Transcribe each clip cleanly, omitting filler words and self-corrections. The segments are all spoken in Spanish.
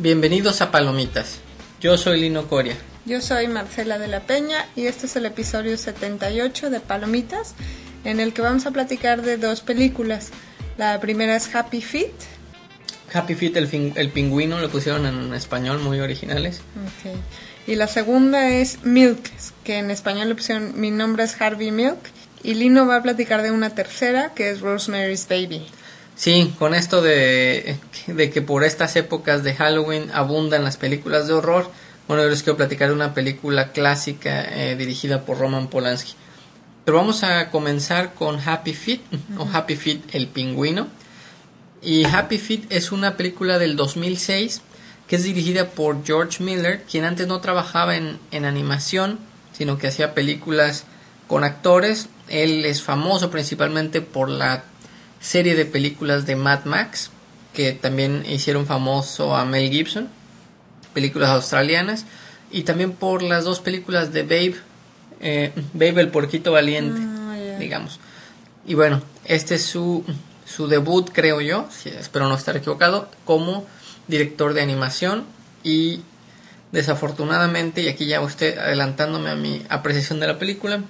Bienvenidos a Palomitas. Yo soy Lino Coria. Yo soy Marcela de la Peña y este es el episodio 78 de Palomitas, en el que vamos a platicar de dos películas. La primera es Happy Feet. Happy Feet, el pingüino, lo pusieron en español, muy originales. Okay. Y la segunda es Milk, que en español le pusieron Mi nombre es Harvey Milk. Y Lino va a platicar de una tercera, que es Rosemary's Baby. Sí, con esto de que por estas épocas de Halloween abundan las películas de horror, bueno, yo les quiero platicar de una película clásica dirigida por Roman Polanski. Pero vamos a comenzar con Happy Feet, o Happy Feet el pingüino. Y Happy Feet es una película del 2006 que es dirigida por George Miller, quien antes no trabajaba en animación, sino que hacía películas con actores. Él es famoso principalmente por la serie de películas de Mad Max, que también hicieron famoso a Mel Gibson, películas australianas, y también por las dos películas de Babe el porquito valiente, digamos. Y bueno, este es su debut, creo yo, espero no estar equivocado, como director de animación. Y desafortunadamente, y aquí ya usted adelantándome a mi apreciación de la película,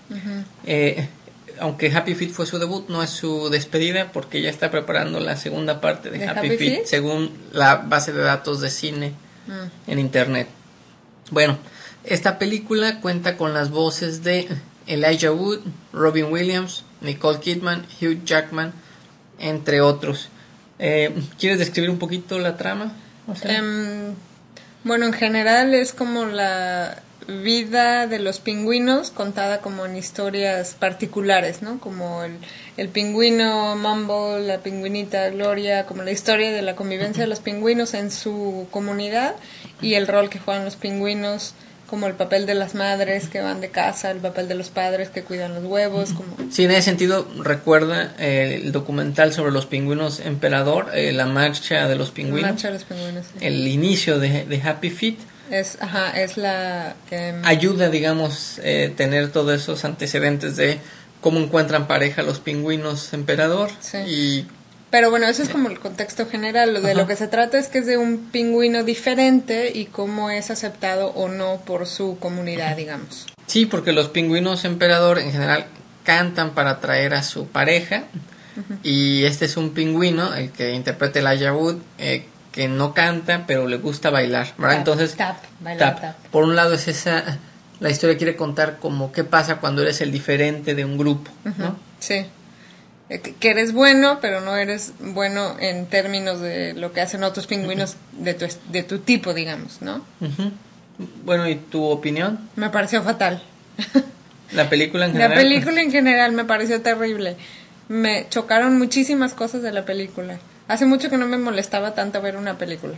aunque Happy Feet fue su debut, no es su despedida, porque ya está preparando la segunda parte de Happy Feet según la base de datos de cine en internet. Bueno, esta película cuenta con las voces de Elijah Wood, Robin Williams, Nicole Kidman, Hugh Jackman, entre otros. ¿Quieres describir un poquito la trama? O sea, bueno, en general es como la vida de los pingüinos contada como en historias particulares, ¿no? Como el pingüino Mumble, la pingüinita Gloria, como la historia de la convivencia de los pingüinos en su comunidad y el rol que juegan los pingüinos, como el papel de las madres que van de casa, el papel de los padres que cuidan los huevos. Como... Sí, en ese sentido recuerda el documental sobre los pingüinos emperador, la marcha de los pingüinos. La marcha de los pingüinos, sí. El inicio de Happy Feet. Es la... ayuda, digamos, tener todos esos antecedentes de cómo encuentran pareja los pingüinos emperador. Sí. Pero bueno, eso es como el contexto general. Lo que se trata es que es de un pingüino diferente y cómo es aceptado o no por su comunidad, digamos. Sí, porque los pingüinos emperador en general cantan para atraer a su pareja. Y este es un pingüino, el que interpreta Elijah Wood, que no canta, pero le gusta bailar, ¿verdad? Entonces, tap. Por un lado es esa, la historia quiere contar como qué pasa cuando eres el diferente de un grupo, ¿no? Sí. Que eres bueno, pero no eres bueno en términos de lo que hacen otros pingüinos de tu tipo, digamos, ¿no? Bueno, ¿y tu opinión? Me pareció fatal. ¿La película en general? La película en general me pareció terrible. Me chocaron muchísimas cosas de la película. Hace mucho que no me molestaba tanto ver una película.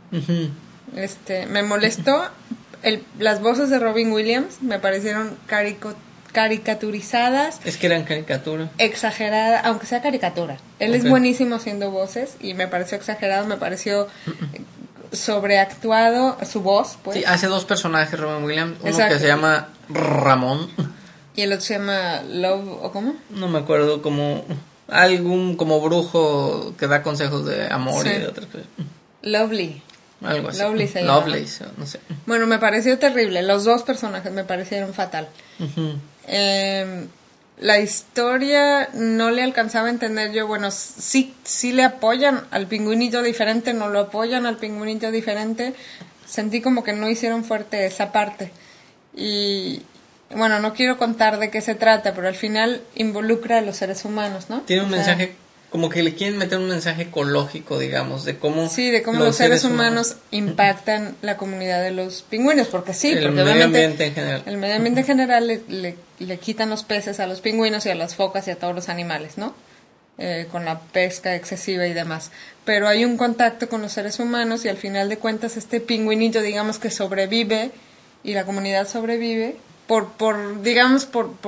Me molestó las voces de Robin Williams, me parecieron caricaturizadas. Es que eran caricatura. Exagerada, aunque sea caricatura. Él es buenísimo haciendo voces y me pareció exagerado, me pareció sobreactuado su voz, pues. Sí, hace dos personajes Robin Williams, uno que se llama Ramón y el otro se llama Love, ¿o cómo? No me acuerdo, como algún como brujo que da consejos de amor y de otras cosas. Lovely. Algo así. Lovelace, no sé. Bueno, me pareció terrible. Los dos personajes me parecieron fatal. La historia no le alcanzaba a entender yo. Bueno, sí le apoyan al pingüinito diferente, no lo apoyan al pingüinito diferente. Sentí como que no hicieron fuerte esa parte. Y bueno, no quiero contar de qué se trata, pero al final involucra a los seres humanos, ¿no? Tiene un mensaje, como que le quieren meter un mensaje ecológico, digamos, de cómo... Sí, de cómo los seres humanos impactan la comunidad de los pingüinos, porque el medio ambiente en general. El medio ambiente en general le quitan los peces a los pingüinos y a las focas y a todos los animales, ¿no? Con la pesca excesiva y demás. Pero hay un contacto con los seres humanos y al final de cuentas este pingüinito, digamos, que sobrevive y la comunidad sobrevive digamos,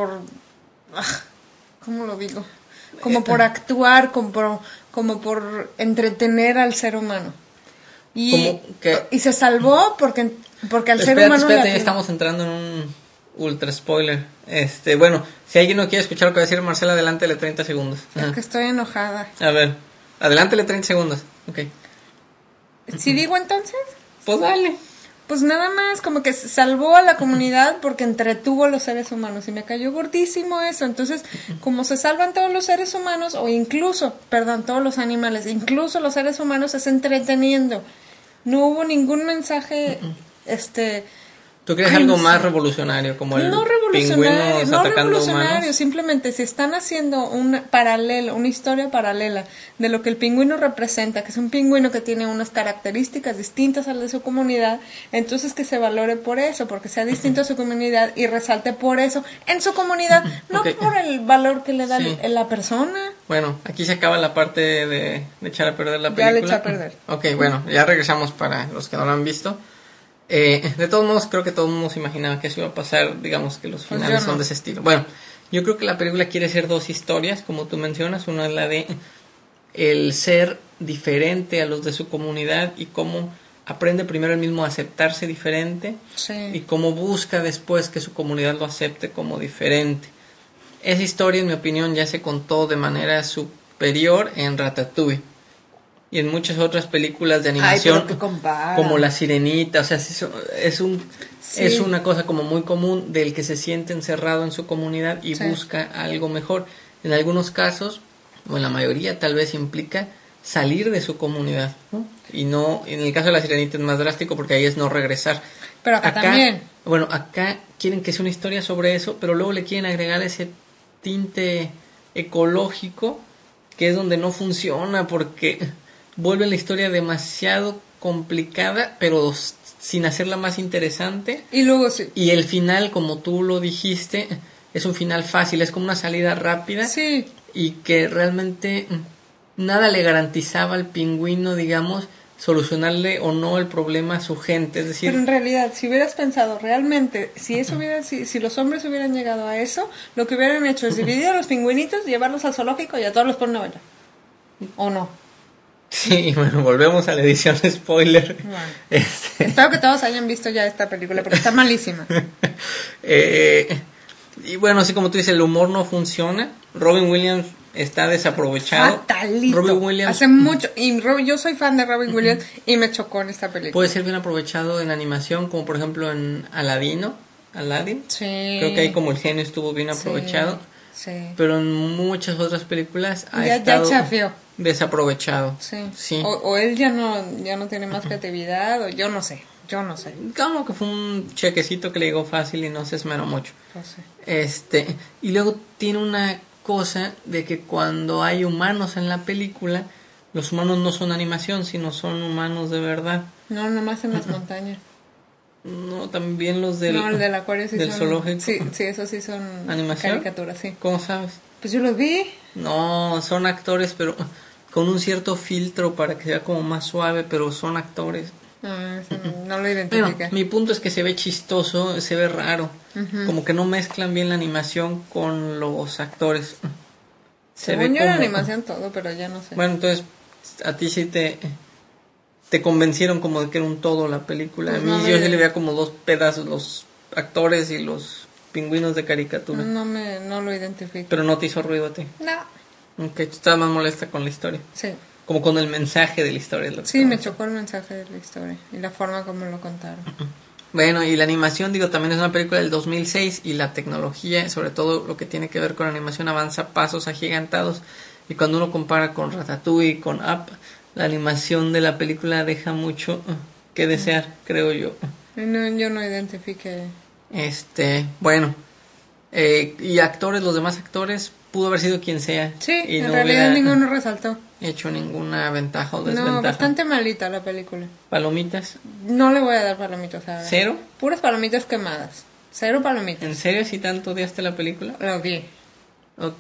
¿cómo lo digo? Como por actuar, como por entretener al ser humano. Y se salvó porque al ser humano... Espérate, estamos entrando en un ultra spoiler. Bueno, si alguien no quiere escuchar lo que va a decir Marcela, adelántele 30 segundos. Es que estoy enojada. A ver, adelántele 30 segundos. Ok. ¿Sí digo entonces? Pues dale. Pues nada más, como que salvó a la comunidad porque entretuvo a los seres humanos y me cayó gordísimo eso. Entonces, como se salvan todos los seres humanos, o incluso, perdón, todos los animales, incluso los seres humanos, es entreteniendo. No hubo ningún mensaje, ¿Tú crees algo más revolucionario, como el pingüinos atacando humanos? Simplemente si están haciendo una historia paralela de lo que el pingüino representa, que es un pingüino que tiene unas características distintas a las de su comunidad, entonces que se valore por eso, porque sea distinto a su comunidad y resalte por eso en su comunidad, no por el valor que le da la persona. Bueno, aquí se acaba la parte de echar a perder la película. Ya le eché a perder. Ok, bueno, ya regresamos para los que no lo han visto. De todos modos, creo que todo el mundo se imaginaba que eso iba a pasar, digamos que los finales son de ese estilo. Bueno, yo creo que la película quiere ser dos historias, como tú mencionas. Una es la de el ser diferente a los de su comunidad y cómo aprende primero él mismo a aceptarse diferente, y cómo busca después que su comunidad lo acepte como diferente. Esa historia, en mi opinión, ya se contó de manera superior en Ratatouille y en muchas otras películas de animación, como La Sirenita. O sea, es una cosa como muy común del que se siente encerrado en su comunidad y busca algo mejor. En algunos casos, o en la mayoría, tal vez implica salir de su comunidad, ¿no? Y no, en el caso de La Sirenita es más drástico porque ahí es no regresar. Pero acá también. Bueno, acá quieren que sea una historia sobre eso, pero luego le quieren agregar ese tinte ecológico, que es donde no funciona, porque vuelve la historia demasiado complicada, pero sin hacerla más interesante. Y luego y el final, como tú lo dijiste, es un final fácil, es como una salida rápida. Sí. Y que realmente nada le garantizaba al pingüino, digamos, solucionarle o no el problema a su gente. Es decir, pero en realidad, si hubieras pensado realmente, si los hombres hubieran llegado a eso, lo que hubieran hecho es dividir a los pingüinitos, llevarlos al zoológico y a todos los ponen a bailar. ¿O no? Sí, bueno, volvemos a la edición spoiler. Bueno, espero que todos hayan visto ya esta película, porque está malísima. Y bueno, así como tú dices, el humor no funciona. Robin Williams está desaprovechado. Fatalito. Robin Williams hace mucho, y yo soy fan de Robin Williams y me chocó en esta película. Puede ser bien aprovechado en animación, como por ejemplo en Aladdin. Sí. Creo que ahí como el genio estuvo bien aprovechado. Sí. Pero en muchas otras películas ha estado desaprovechado. Sí. O él ya no tiene más creatividad, o yo no sé. Como que fue un chequecito que le llegó fácil y no se esmeró mucho. Pues sí. Y luego tiene una cosa de que cuando hay humanos en la película, los humanos no son animación, sino son humanos de verdad. No, nomás en las montañas. No, también los del acuario sí del son, zoológico. Sí, esos sí son ¿animación? Caricaturas, sí. ¿Cómo sabes? Pues yo los vi. No, son actores, pero con un cierto filtro para que sea como más suave, pero son actores. No lo identifica. Bueno, mi punto es que se ve chistoso, se ve raro. Como que no mezclan bien la animación con los actores. Según yo, la animación todo, pero ya no sé. Bueno, entonces, a ti sí te convencieron como de que era un todo la película. Pues a mí yo sí le veía como dos pedazos, los actores y los pingüinos de caricatura. No lo identifico. Pero no te hizo ruido a ti. No. Ok, tú estabas más molesta con la historia. Sí. Como con el mensaje de la historia. Sí, me chocó el mensaje de la historia y la forma como lo contaron. Bueno, y la animación, también es una película del 2006 y la tecnología, sobre todo lo que tiene que ver con animación, avanza a pasos agigantados. Y cuando uno compara con Ratatouille, con Up, la animación de la película deja mucho que desear, creo yo. No, yo no identifiqué. Bueno, y actores, los demás actores, pudo haber sido quien sea. Sí, y en no realidad ninguno resaltó. Hecho ninguna ventaja o desventaja. No, bastante malita la película. ¿Palomitas? No le voy a dar palomitas, ¿sabes? ¿Cero? Puras palomitas quemadas. 0 palomitas. ¿En serio si tanto odiaste la película? Lo vi. Ok.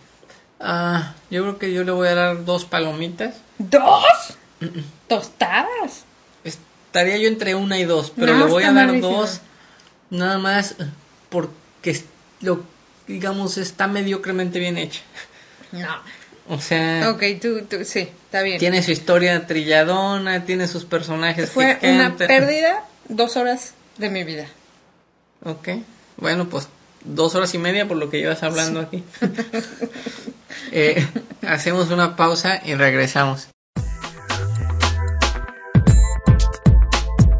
Yo creo que yo le voy a dar 2 palomitas. ¿2? ¿Tostadas? Estaría yo entre 1 y 2, pero le voy a dar malísimo. 2 nada más porque digamos está mediocremente bien hecha. No. O sea, ok, tú sí, está bien. Tiene su historia trilladona, tiene sus personajes. Fue una pérdida 2 horas de mi vida. Ok, bueno, pues 2 horas y media por lo que llevas hablando aquí. Hacemos una pausa y regresamos.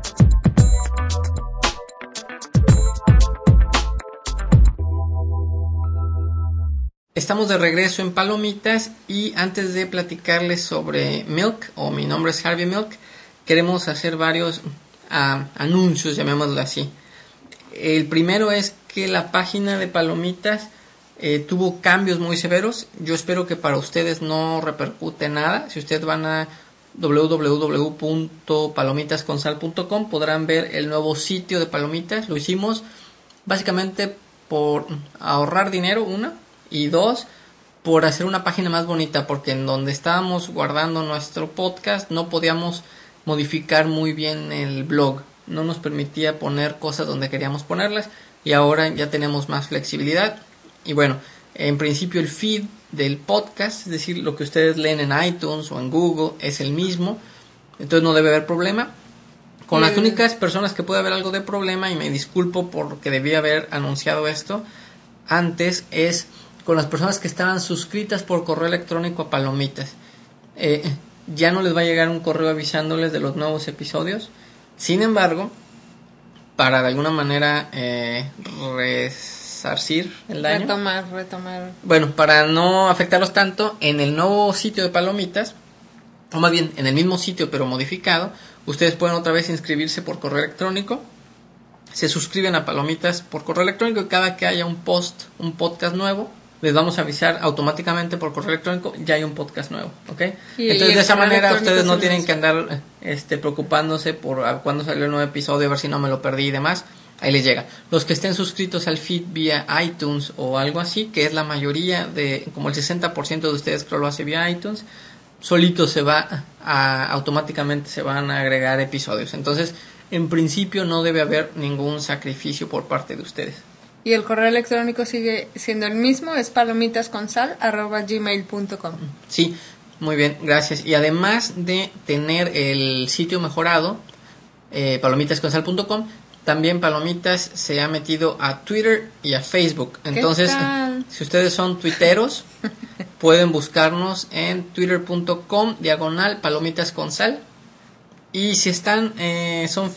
estamos de regreso en Palomitas y antes de platicarles sobre Milk, o Mi Nombre es Harvey Milk, queremos hacer varios anuncios, llamémoslo así. El primero es que la página de Palomitas tuvo cambios muy severos. Yo espero que para ustedes no repercute nada. Si ustedes van a www.palomitasconsal.com podrán ver el nuevo sitio de Palomitas. Lo hicimos básicamente por ahorrar dinero, una, y dos, por hacer una página más bonita, porque en donde estábamos guardando nuestro podcast no podíamos modificar muy bien el blog, no nos permitía poner cosas donde queríamos ponerlas, y ahora ya tenemos más flexibilidad. Y bueno, en principio el feed del podcast, es decir, lo que ustedes leen en iTunes o en Google, es el mismo, entonces no debe haber problema. Con las únicas personas que puede haber algo de problema, y me disculpo porque debí haber anunciado esto antes, es con las personas que estaban suscritas por correo electrónico a Palomitas. Ya no les va a llegar un correo avisándoles de los nuevos episodios. Sin embargo, para de alguna manera resarcir el daño, retomar. Bueno, para no afectarlos tanto, en el nuevo sitio de Palomitas, o más bien en el mismo sitio pero modificado, ustedes pueden otra vez inscribirse por correo electrónico. Se suscriben a Palomitas por correo electrónico y cada que haya un podcast nuevo, les vamos a avisar automáticamente por correo electrónico, ya hay un podcast nuevo, ¿ok? Entonces de esa manera ustedes no tienen que andar preocupándose por cuándo salió el nuevo episodio, a ver si no me lo perdí y demás. Ahí les llega. Los que estén suscritos al feed vía iTunes o algo así, que es la mayoría como el 60% de ustedes creo lo hace vía iTunes, solito automáticamente se van a agregar episodios. Entonces, en principio no debe haber ningún sacrificio por parte de ustedes. Y el correo electrónico sigue siendo el mismo, es palomitasconsal@gmail.com. Sí, muy bien, gracias. Y además de tener el sitio mejorado, palomitasconsal.com, también Palomitas se ha metido a Twitter y a Facebook. Entonces, si ustedes son tuiteros, pueden buscarnos en twitter.com/palomitasconsal. Y si están son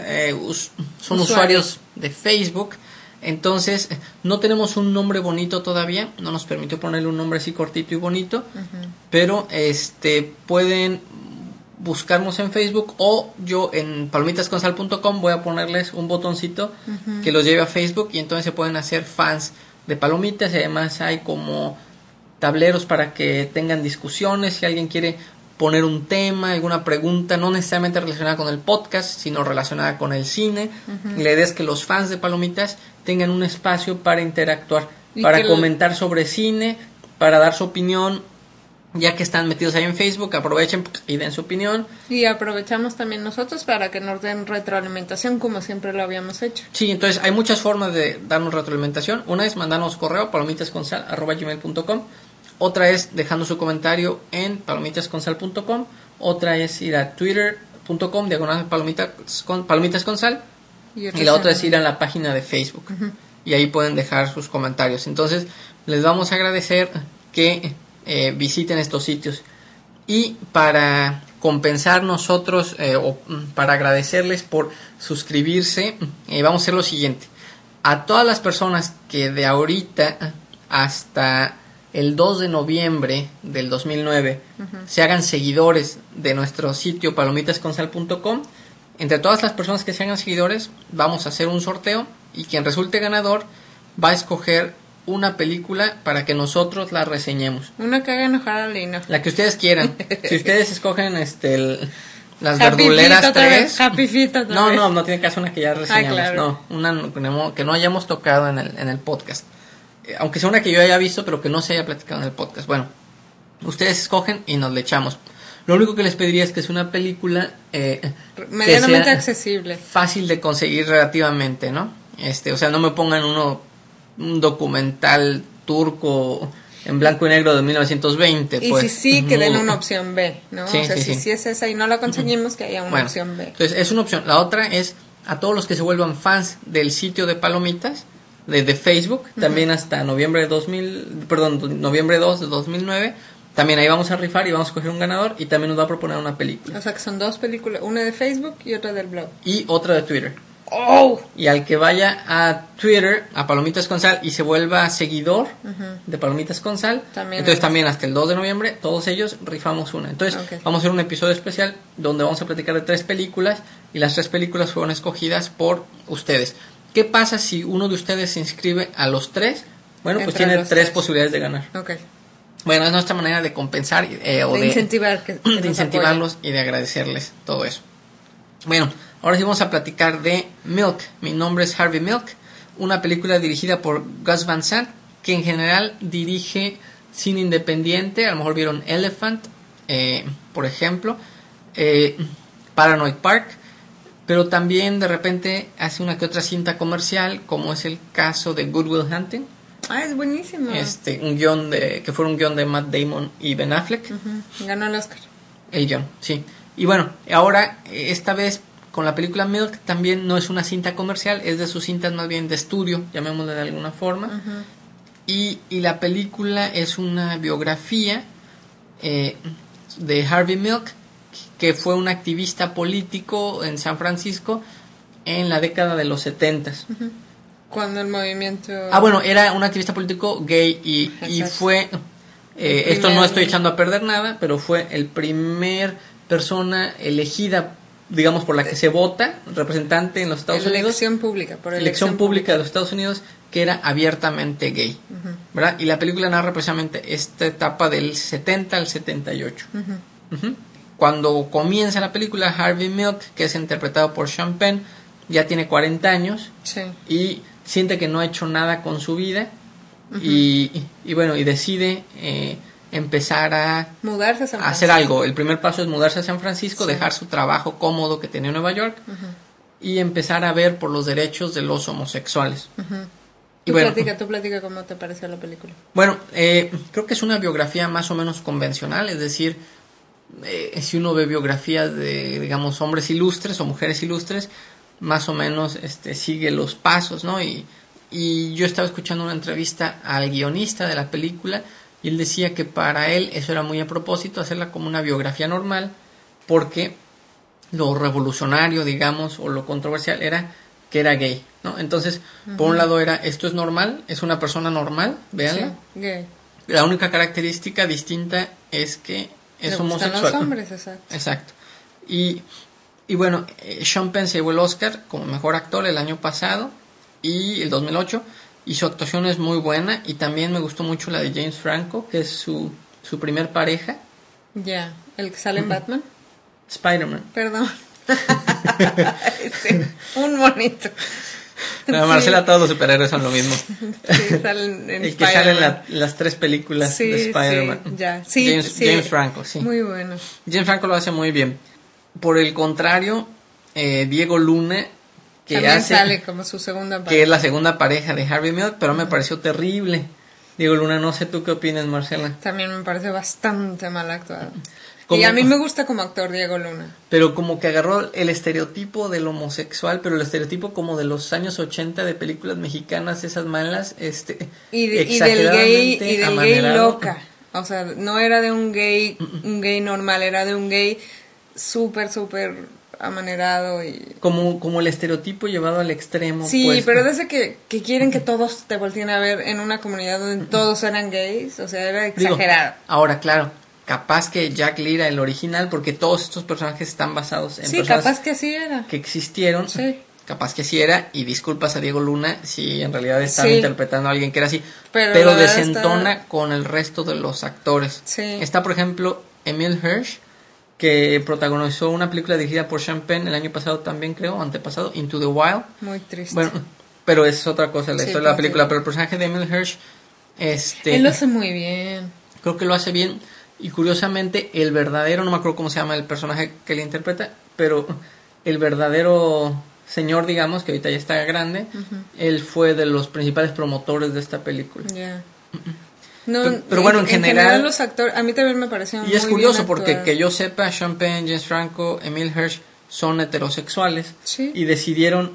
usuarios de Facebook, entonces no tenemos un nombre bonito todavía, no nos permitió ponerle un nombre así cortito y bonito, pero pueden buscarnos en Facebook, o yo en palomitasconsal.com voy a ponerles un botoncito que los lleve a Facebook, y entonces se pueden hacer fans de Palomitas. Y además hay como tableros para que tengan discusiones, si alguien quiere poner un tema, alguna pregunta, no necesariamente relacionada con el podcast, sino relacionada con el cine. La idea es que los fans de Palomitas tengan un espacio para interactuar, para comentar sobre cine, para dar su opinión. Ya que están metidos ahí en Facebook, aprovechen y den su opinión. Y aprovechamos también nosotros para que nos den retroalimentación, como siempre lo habíamos hecho. Sí, entonces hay muchas formas de darnos retroalimentación. Una es mandarnos correo, palomitasconsal@gmail.com. Otra es dejando su comentario en palomitasconsal.com. Otra es ir a twitter.com/palomitasconsal. Y la otra es ir a la página de Facebook. Y ahí pueden dejar sus comentarios. Entonces les vamos a agradecer que visiten estos sitios. Y para compensar nosotros, o para agradecerles por suscribirse, vamos a hacer lo siguiente. A todas las personas que de ahorita hasta el 2 de noviembre del 2009 se hagan seguidores de nuestro sitio palomitasconsal.com, entre todas las personas que se hagan seguidores vamos a hacer un sorteo, y quien resulte ganador va a escoger una película para que nosotros la reseñemos. Una que haga enojar a Lino. La que ustedes quieran. Si ustedes escogen las verduleras 3. No tiene caso una que ya reseñamos. Claro. No, una que no hayamos tocado en el podcast. Aunque sea una que yo haya visto, pero que no se haya platicado en el podcast. Bueno, ustedes escogen y nos le echamos. Lo único que les pediría es que es una película medianamente accesible, fácil de conseguir relativamente, ¿no? O sea, no me pongan un documental turco en blanco y negro de 1920. Y pues, si que den una opción B, ¿no? Sí, o sea, si es esa y no la conseguimos, que haya una opción B. Entonces, es una opción. La otra es a todos los que se vuelvan fans del sitio de Palomitas, de Facebook, también hasta noviembre 2 de 2009. También ahí vamos a rifar y vamos a escoger un ganador, y también nos va a proponer una película. O sea que son dos películas, una de Facebook y otra del blog. Y otra de Twitter. ¡Oh! Y al que vaya a Twitter, a Palomitas con Sal, y se vuelva seguidor de Palomitas con Sal, entonces también hasta el 2 de noviembre, todos ellos rifamos una. Entonces vamos a hacer un episodio especial donde vamos a platicar de 3 películas, y las 3 películas fueron escogidas por ustedes. ¿Qué pasa si uno de ustedes se inscribe a los 3? Bueno, pues tiene 3 posibilidades de ganar. Bueno, es nuestra manera de compensar o de incentivar de incentivarlos y de agradecerles todo eso. Bueno, ahora sí vamos a platicar de Milk. Mi nombre es Harvey Milk, una película dirigida por Gus Van Sant, que en general dirige cine independiente. A lo mejor vieron Elephant, por ejemplo, Paranoid Park, pero también de repente hace una que otra cinta comercial, como es el caso de Good Will Hunting. Es buenísimo. Un guión que fue un guión de Matt Damon y Ben Affleck. Ganó el Oscar. El guión, sí. Y bueno, ahora, esta vez con la película Milk, también no es una cinta comercial, es de sus cintas más bien de estudio, llamémosle de alguna forma. Y la película es una biografía de Harvey Milk, que fue un activista político en San Francisco en la década de los 70s. Cuando el movimiento... bueno, era un activista político gay y fue... esto no estoy echando a perder nada, pero fue el primer persona elegida, digamos, por la que se vota, representante en los Estados Unidos. Elección pública de los Estados Unidos, que era abiertamente gay, ¿verdad? Y la película narra precisamente esta etapa del 70 al 78. Cuando comienza la película, Harvey Milk, que es interpretado por Sean Penn, ya tiene 40 años y siente que no ha hecho nada con su vida y bueno, y decide empezar a mudarse a San Francisco. Hacer algo. El primer paso es mudarse a San Francisco, dejar su trabajo cómodo que tenía en Nueva York y empezar a ver por los derechos de los homosexuales. Tú platica cómo te pareció la película. Bueno, creo que es una biografía más o menos convencional, es decir, si uno ve biografías de, digamos, hombres ilustres o mujeres ilustres, más o menos sigue los pasos, ¿no? Y yo estaba escuchando una entrevista al guionista de la película y él decía que para él eso era muy a propósito, hacerla como una biografía normal, porque lo revolucionario, digamos, o lo controversial era que era gay, ¿no? Entonces, por un lado era, esto es normal, es una persona normal, véanla. Sí, gay. La única característica distinta es que es homosexual. Los hombres, exacto. Exacto. Y bueno, Sean Penn se llevó el Oscar como mejor actor el año pasado y el 2008, y su actuación es muy buena, y también me gustó mucho la de James Franco, que es su primer pareja. Ya, el que sale en Batman. Spider-Man. Perdón. Sí, un monito. No, Marcela, todos los superhéroes son lo mismo. Sí, salen en el que sale en las 3 películas de Spider-Man. James Franco, sí. Muy bueno. James Franco lo hace muy bien. Por el contrario, Diego Luna, que también sale como su segunda pareja, que es la segunda pareja de Harvey Milk, pero me pareció terrible. Diego Luna, no sé tú qué opinas, Marcela. También me parece bastante mal actuado. Y a mí me gusta como actor Diego Luna. Pero como que agarró el estereotipo del homosexual, pero el estereotipo como de los años 80 de películas mexicanas, esas malas, y del gay loca. O sea, no era de un gay normal, era de un gay súper amanerado y... Como el estereotipo llevado al extremo. Sí, pues. pero desde que quieren que todos te volteen a ver en una comunidad donde todos eran gays, o sea, era exagerado. Ahora, claro, capaz que Jack Lee era el original, porque todos estos personajes están basados en personas capaz que sí era, que existieron. Sí. Capaz que sí era, y disculpas a Diego Luna si en realidad estaba interpretando a alguien que era así, pero desentona con el resto de los actores. Sí. Está, por ejemplo, Emile Hirsch, que protagonizó una película dirigida por Sean Penn el año pasado también, creo, antepasado, Into the Wild. Muy triste. Bueno, pero es otra cosa la historia de la película, pero el personaje de Emile Hirsch, él lo hace muy bien. Creo que lo hace bien, y curiosamente el verdadero, no me acuerdo cómo se llama el personaje que le interpreta, pero el verdadero señor, digamos, que ahorita ya está grande, él fue de los principales promotores de esta película. Yeah. No, pero bueno, en general los actores, a mí también me parecieron muy bien. Y es curioso porque que yo sepa, Sean Penn, James Franco, Emile Hirsch son heterosexuales, y decidieron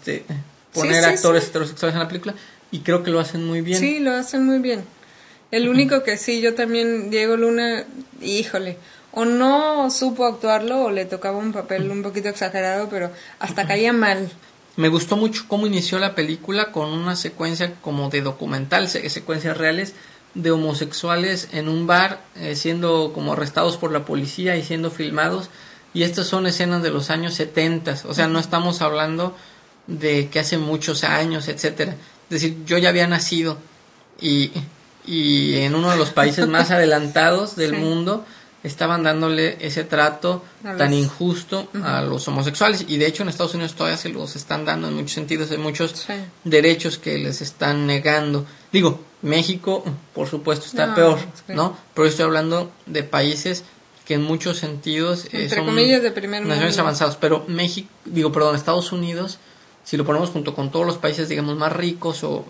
poner actores heterosexuales en la película, y creo que lo hacen muy bien. Sí, lo hacen muy bien. El único que sí, yo también, Diego Luna, híjole, o no supo actuarlo o le tocaba un papel un poquito exagerado, pero hasta caía mal. Me gustó mucho cómo inició la película con una secuencia como de documental, secuencias reales de homosexuales en un bar siendo como arrestados por la policía y siendo filmados. Y estas son escenas de los años 70, o sea, no estamos hablando de que hace muchos años, etcétera. Es decir, yo ya había nacido y en uno de los países más adelantados del mundo estaban dándole ese trato tan injusto a los homosexuales, y de hecho en Estados Unidos todavía se los están dando en muchos sentidos, hay muchos derechos que les están negando. Digo, México por supuesto está peor, ¿no? Pero estoy hablando de países que en muchos sentidos entre comillas de primer mundo, naciones avanzados, pero Estados Unidos, si lo ponemos junto con todos los países digamos más ricos, o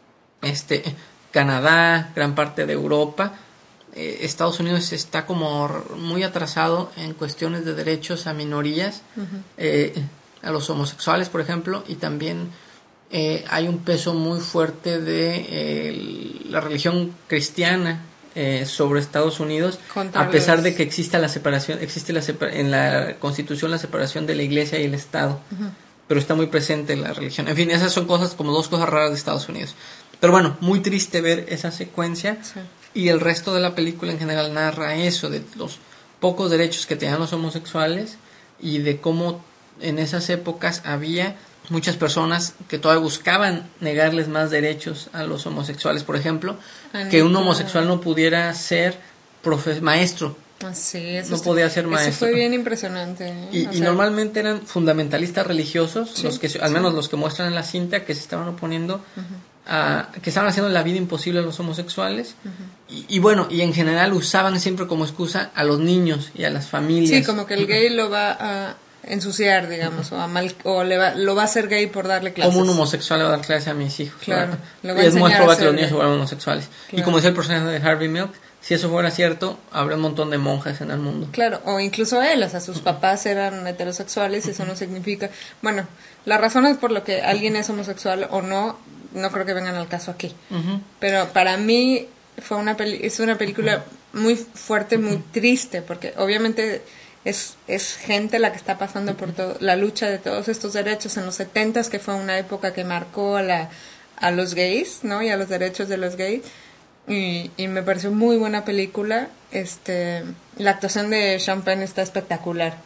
Canadá, gran parte de Europa, Estados Unidos está como muy atrasado en cuestiones de derechos a minorías, a los homosexuales por ejemplo, y también hay un peso muy fuerte de la religión cristiana sobre Estados Unidos, a pesar de que existe la separación, en la Constitución la separación de la Iglesia y el Estado, pero está muy presente la religión. En fin, esas son cosas como dos cosas raras de Estados Unidos. Pero bueno, muy triste ver esa secuencia, y el resto de la película en general narra eso, de los pocos derechos que tenían los homosexuales y de cómo en esas épocas había muchas personas que todavía buscaban negarles más derechos a los homosexuales. Por ejemplo, que un homosexual no pudiera ser maestro. Sí, no podía ser maestro. Eso fue bien impresionante. Y normalmente eran fundamentalistas religiosos, los que al menos los que muestran en la cinta, que se estaban oponiendo que estaban haciendo la vida imposible a los homosexuales, y bueno, y en general usaban siempre como excusa a los niños y a las familias. Sí, como que el gay lo va a ensuciar, digamos, lo va a hacer gay por darle clases. Como un homosexual le va a dar clases a mis hijos. Claro. Y es muy probable que los niños se vuelvan homosexuales. Claro. Y como decía el personaje de Harvey Milk, si eso fuera cierto, habría un montón de monjas en el mundo. Claro, o incluso él, o sea, sus papás eran heterosexuales, y eso no significa... Bueno, las razones por lo que alguien es homosexual o no creo que vengan al caso aquí. Pero para mí es una película muy fuerte, muy triste, porque obviamente es gente la que está pasando por la lucha de todos estos derechos en los 70s, que fue una época que marcó a los gays, ¿no? Y a los derechos de los gays. Y me pareció muy buena película. La actuación de Sean Penn está espectacular.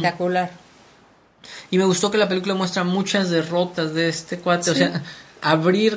Y me gustó que la película muestra muchas derrotas de este cuate, o sea, abrir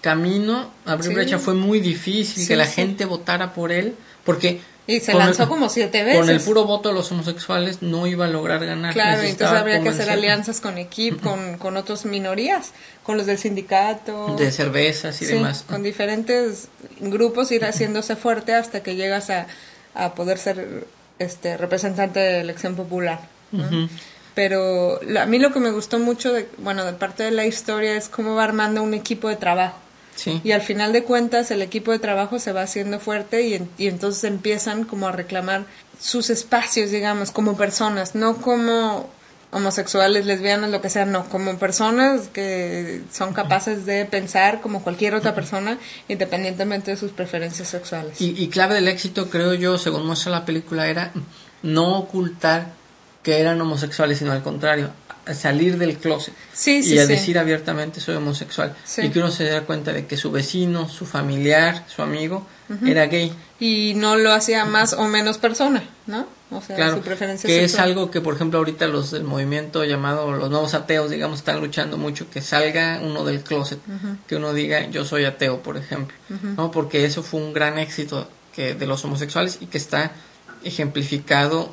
brecha fue muy difícil, que la gente votara por él, porque y se lanzó como 7 veces. Con el puro voto de los homosexuales no iba a lograr ganar. Claro, entonces habría que hacer alianzas con otras minorías, con los del sindicato, de cervezas y demás. Con diferentes grupos, ir haciéndose fuerte hasta que llegas a poder ser representante de elección popular, ¿no? Pero a mí lo que me gustó mucho de parte de la historia es cómo va armando un equipo de trabajo. Sí. Y al final de cuentas el equipo de trabajo se va haciendo fuerte, y entonces empiezan como a reclamar sus espacios, digamos, como personas, no como homosexuales, lesbianas, lo que sea, no, como personas que son capaces de pensar como cualquier otra persona, independientemente de sus preferencias sexuales. Y clave del éxito, creo yo, según muestra la película, era no ocultar que eran homosexuales, sino al contrario, salir del closet y decir abiertamente soy homosexual, y que uno se da cuenta de que su vecino, su familiar, su amigo era gay, y no lo hacía más o menos persona, ¿no? O sea, claro, su preferencia que sexual. Es algo que por ejemplo ahorita los del movimiento llamado los nuevos ateos, digamos, están luchando mucho, que salga uno del closet, que uno diga yo soy ateo, por ejemplo, ¿no? Porque eso fue un gran éxito de los homosexuales, y que está ejemplificado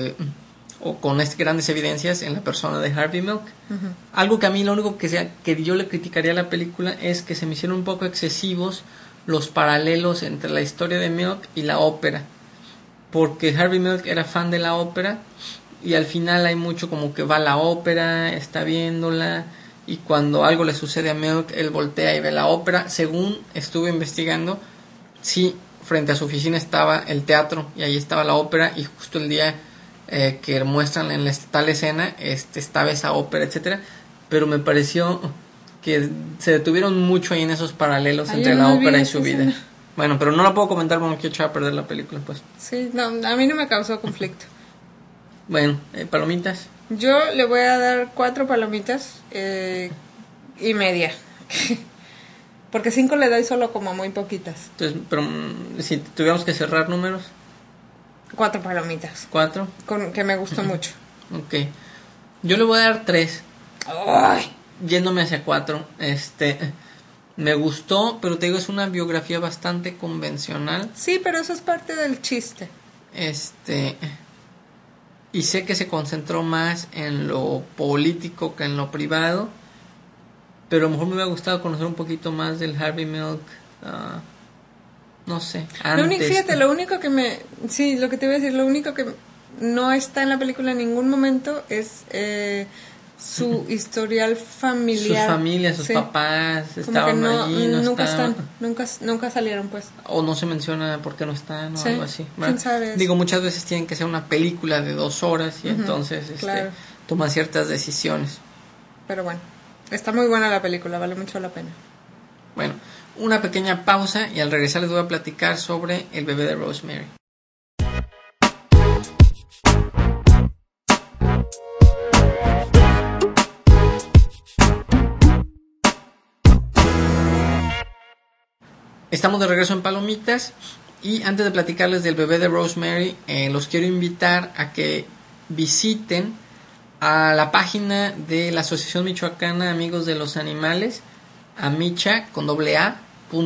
o con grandes evidencias en la persona de Harvey Milk. Algo que a mí lo único que yo le criticaría a la película es que se me hicieron un poco excesivos los paralelos entre la historia de Milk y la ópera, porque Harvey Milk era fan de la ópera, y al final hay mucho como que va a la ópera, está viéndola, y cuando algo le sucede a Milk, él voltea y ve la ópera. Según estuve investigando, sí, frente a su oficina estaba el teatro, y ahí estaba la ópera, y justo el día que muestran en tal escena estaba esa ópera, etcétera, pero me pareció que se detuvieron mucho ahí en esos paralelos entre la ópera y su vida. Bueno, pero no la puedo comentar porque no quiero echar a perder la película, pues. Sí, no, a mí no me causó conflicto. Bueno, palomitas. Yo le voy a dar 4 palomitas y media. Porque 5 le doy solo como muy poquitas. Entonces, pero si tuviéramos que cerrar números. 4 palomitas. 4. Que me gustó mucho. Ok. Yo le voy a dar 3. ¡Ay! Yéndome hacia 4. Me gustó, pero te digo, es una biografía bastante convencional. Sí, pero eso es parte del chiste. Y sé que se concentró más en lo político que en lo privado. Pero a lo mejor me hubiera gustado conocer un poquito más del Harvey Milk. No sé. Antes. Fíjate, lo único que sí, lo que te iba a decir, lo único que no está en la película en ningún momento es su historial familiar. Sus familias, sus papás estaban allí, nunca salieron, pues. O no se menciona por qué no están o algo así. ¿Quién sabe? Digo, muchas veces tienen que ser una película de 2 horas y entonces claro. toman ciertas decisiones. Pero bueno, está muy buena la película, vale mucho la pena. Bueno, una pequeña pausa y al regresar les voy a platicar sobre El bebé de Rosemary. Estamos de regreso en Palomitas y antes de platicarles del bebé de Rosemary, los quiero invitar a que visiten a la página de la Asociación Michoacana Amigos de los Animales, amicha.org.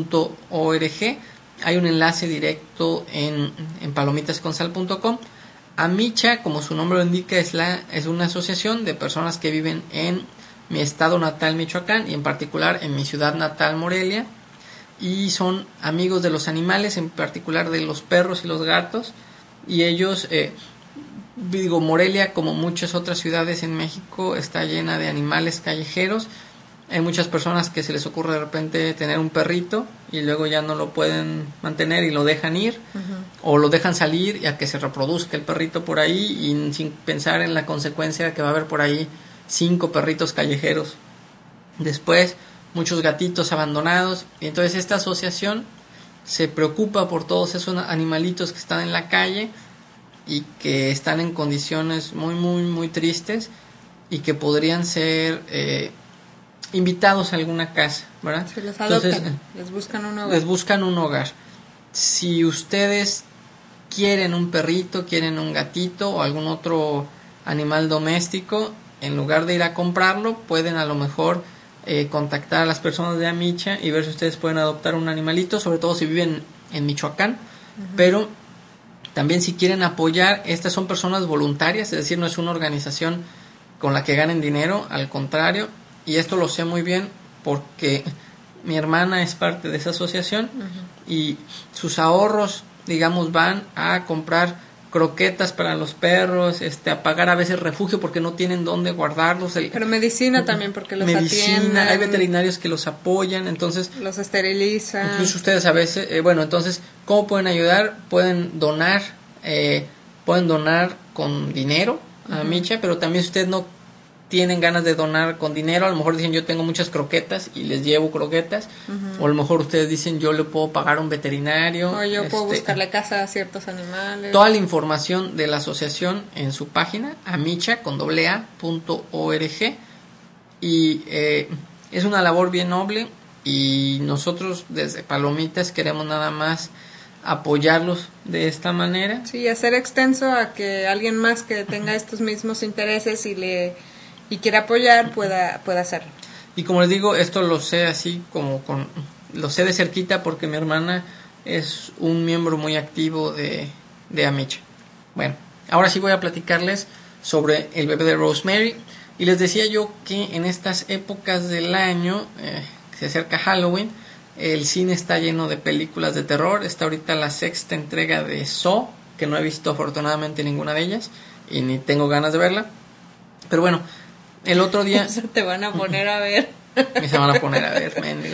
Hay un enlace directo en palomitasconsal.com. Amicha, como su nombre lo indica, es una asociación de personas que viven en mi estado natal, Michoacán, y en particular en mi ciudad natal, Morelia. Y son amigos de los animales, en particular de los perros y los gatos. Y ellos, Morelia, como muchas otras ciudades en México, está llena de animales callejeros. Hay muchas personas que se les ocurre de repente tener un perrito y luego ya no lo pueden mantener y lo dejan ir, o lo dejan salir y a que se reproduzca el perrito por ahí y sin pensar en la consecuencia que va a haber por ahí 5 perritos callejeros. Después muchos gatitos abandonados, y entonces esta asociación se preocupa por todos esos animalitos que están en la calle y que están en condiciones muy muy muy tristes y que podrían ser invitados a alguna casa, ¿verdad? Se les adoptan, entonces, les buscan un hogar. Si ustedes quieren un perrito, quieren un gatito o algún otro animal doméstico, en lugar de ir a comprarlo, pueden a lo mejor contactar a las personas de Amicha y ver si ustedes pueden adoptar un animalito, sobre todo si viven en Michoacán. Pero también si quieren apoyar, estas son personas voluntarias, es decir, no es una organización con la que ganen dinero, al contrario, y esto lo sé muy bien porque mi hermana es parte de esa asociación y sus ahorros, digamos, van a comprar croquetas para los perros, a pagar a veces refugio porque no tienen dónde guardarlos. Pero medicina también porque los atienden. Hay veterinarios que los apoyan, entonces los esterilizan. Incluso ustedes a veces, entonces, ¿cómo pueden ayudar? Pueden donar con dinero a Micha, pero también si ustedes no tienen ganas de donar con dinero, a lo mejor dicen yo tengo muchas croquetas y les llevo croquetas, o a lo mejor ustedes dicen yo le puedo pagar a un veterinario, o yo puedo buscarle casa a ciertos animales. Toda la información de la asociación en su página amicha.org, y es una labor bien noble y nosotros desde Palomitas queremos nada más apoyarlos de esta manera. Sí, hacer extenso a que alguien más que tenga estos mismos intereses y quiera apoyar pueda hacerlo. Y como les digo, esto lo sé así lo sé de cerquita porque mi hermana es un miembro muy activo de Amicha. Bueno, ahora sí voy a platicarles sobre El bebé de Rosemary. Y les decía yo que en estas épocas del año, que se acerca Halloween, el cine está lleno de películas de terror. Está ahorita la 6ª entrega de Saw, que no he visto afortunadamente ninguna de ellas y ni tengo ganas de verla. Pero bueno, el otro día... te van a poner a ver. Se van a poner a ver, mendigo.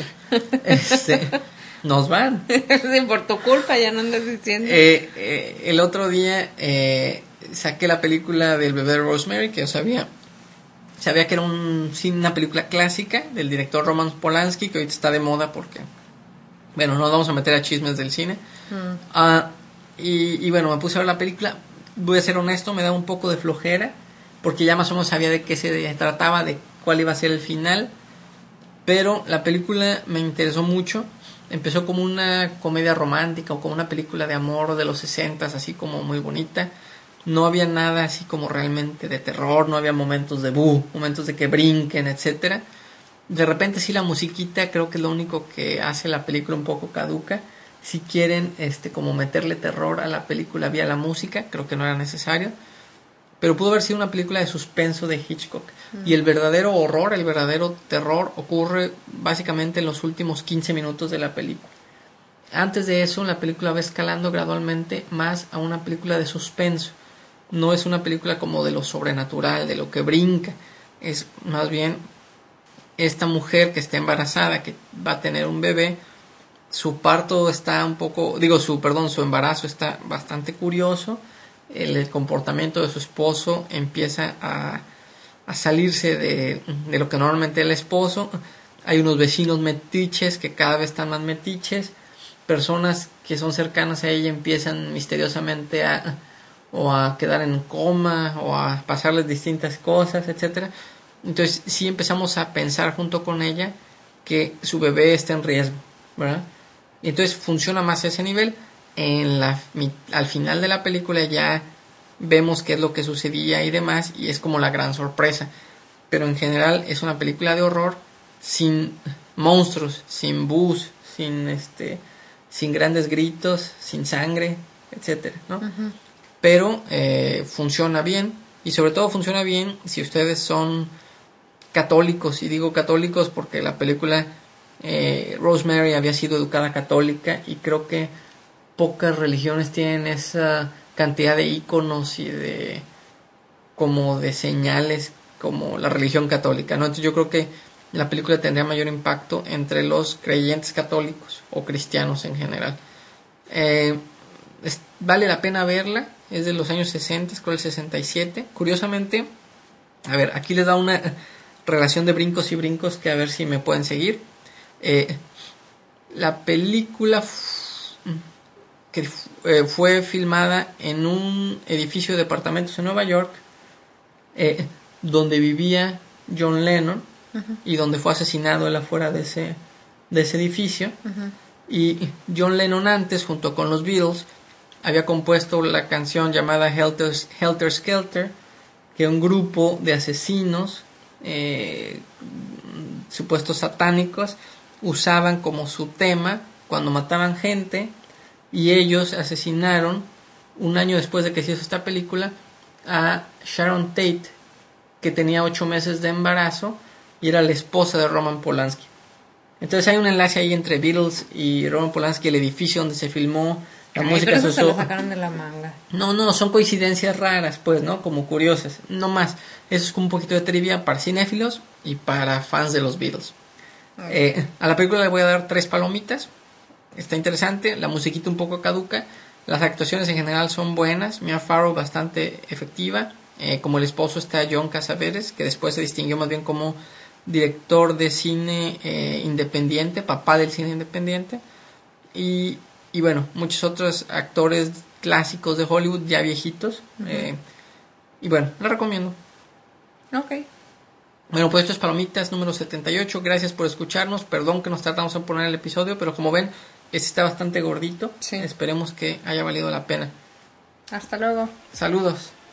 Nos van. Sí, por tu culpa, ya no andas diciendo. El otro día saqué la película del bebé de Rosemary, que yo sabía que era una película clásica del director Roman Polanski, que ahorita está de moda porque, bueno, no nos vamos a meter a chismes del cine. Y bueno, me puse a ver la película. Voy a ser honesto, me da un poco de flojera. porque ya más o menos sabía de qué se trataba, de cuál iba a ser el final. Pero la película me interesó mucho. Empezó como una comedia romántica o como una película de amor de los 60s, así como muy bonita. No había nada así como realmente de terror, no había momentos de momentos de que brinquen, etcétera. De repente sí, la musiquita creo que es lo único que hace la película un poco caduca. Si quieren como meterle terror a la película vía la música, creo que no era necesario. Pero pudo haber sido una película de suspenso de Hitchcock. Y el verdadero horror, el verdadero terror ocurre básicamente en los últimos 15 minutos de la película. Antes de eso, la película va escalando gradualmente más a una película de suspenso. No es una película como de lo sobrenatural, de lo que brinca. Es más bien esta mujer que está embarazada, que va a tener un bebé. Su parto está un poco, su embarazo está bastante curioso. El comportamiento de su esposo empieza a salirse de lo que normalmente es el esposo. Hay unos vecinos metiches que cada vez están más metiches. Personas que son cercanas a ella empiezan misteriosamente a quedar en coma o a pasarles distintas cosas, etcétera. Entonces sí empezamos a pensar junto con ella que su bebé está en riesgo, ¿verdad? Y entonces funciona más a ese nivel. Al final de la película ya vemos qué es lo que sucedía y demás, y es como la gran sorpresa. Pero en general es una película de horror sin monstruos, sin bus, sin grandes gritos, sin sangre, etcétera, ¿no? Uh-huh. Pero funciona bien, y sobre todo funciona bien si ustedes son católicos, y digo católicos porque la película Rosemary había sido educada católica, y creo que pocas religiones tienen esa cantidad de íconos y de señales como la religión católica, ¿no? Entonces yo creo que la película tendría mayor impacto entre los creyentes católicos o cristianos en general. Vale la pena verla, es de los años 60, creo el 67. Curiosamente, a ver, aquí les da una relación de brincos y brincos que a ver si me pueden seguir. La película que fue filmada en un edificio de departamentos en Nueva York, donde vivía John Lennon, uh-huh, y donde fue asesinado él afuera de ese edificio. Uh-huh. Y John Lennon antes, junto con los Beatles, había compuesto la canción llamada Helter Skelter, que un grupo de asesinos supuestos satánicos usaban como su tema cuando mataban gente. Y ellos asesinaron, un año después de que se hizo esta película, a Sharon Tate, que tenía 8 meses de embarazo y era la esposa de Roman Polanski. Entonces hay un enlace ahí entre Beatles y Roman Polanski, el edificio donde se filmó, la música pero se eso usó. Se lo sacaron de la manga. No, son coincidencias raras, pues, ¿no? Como curiosas, no más. Eso es como un poquito de trivia para cinéfilos y para fans de los Beatles. Okay. A la película le voy a dar 3 palomitas. Está interesante, la musiquita un poco caduca, las actuaciones en general son buenas, Mia Farrow bastante efectiva, como el esposo está John Cassavetes, que después se distinguió más bien como director de cine independiente, papá del cine independiente, y bueno, muchos otros actores clásicos de Hollywood ya viejitos, uh-huh, y bueno, la recomiendo. Ok. Bueno, pues esto es Palomitas número 78, gracias por escucharnos, perdón que nos tardamos en poner el episodio, pero como ven, este está bastante gordito. Sí. Esperemos que haya valido la pena. Hasta luego. Saludos.